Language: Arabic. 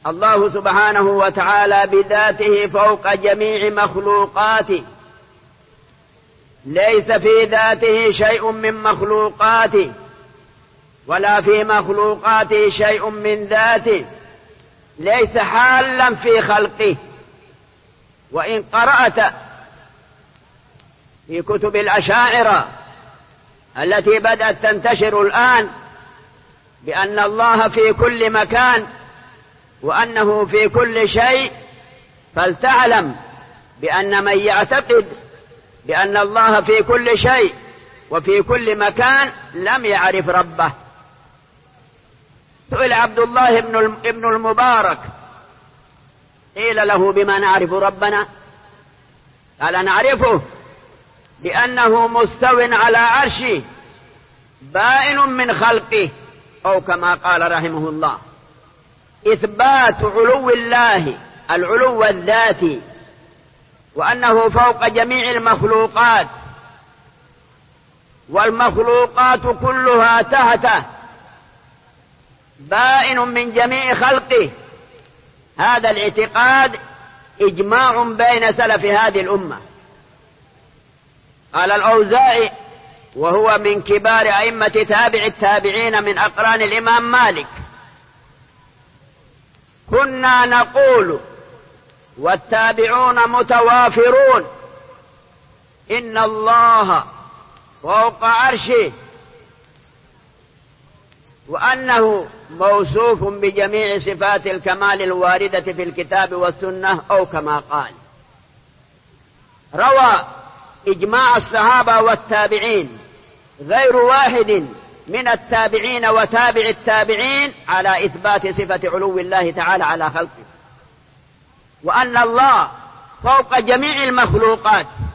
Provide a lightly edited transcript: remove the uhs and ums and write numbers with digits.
الله سبحانه وتعالى بذاته فوق جميع مخلوقاته، ليس في ذاته شيء من مخلوقاته ولا في مخلوقاته شيء من ذاته، ليس حالا في خلقه. وإن قرأت في كتب الأشاعرة التي بدأت تنتشر الآن بأن الله في كل مكان وأنه في كل شيء، فلتعلم بأن من يعتقد بأن الله في كل شيء وفي كل مكان لم يعرف ربه. سئل عبد الله ابن المبارك، قيل له: بما نعرف ربنا؟ قال: نعرفه بأنه مستو على عرشه بائن من خلقه، أو كما قال رحمه الله: إثبات علو الله العلو الذاتي، وأنه فوق جميع المخلوقات، والمخلوقات كلها تحته، بائن من جميع خلقه. هذا الاعتقاد إجماع بين سلف هذه الأمة. قال الأوزاعي، وهو من كبار أئمة تابع التابعين من أقران الإمام مالك: كنا نقول والتابعون متوافرون إن الله فوق عرشه، وأنه موصوف بجميع صفات الكمال الواردة في الكتاب والسنة، أو كما قال. روى إجماع الصحابة والتابعين غير واحد من التابعين وتابع التابعين على إثبات صفة علو الله تعالى على خلقه، وأن الله فوق جميع المخلوقات،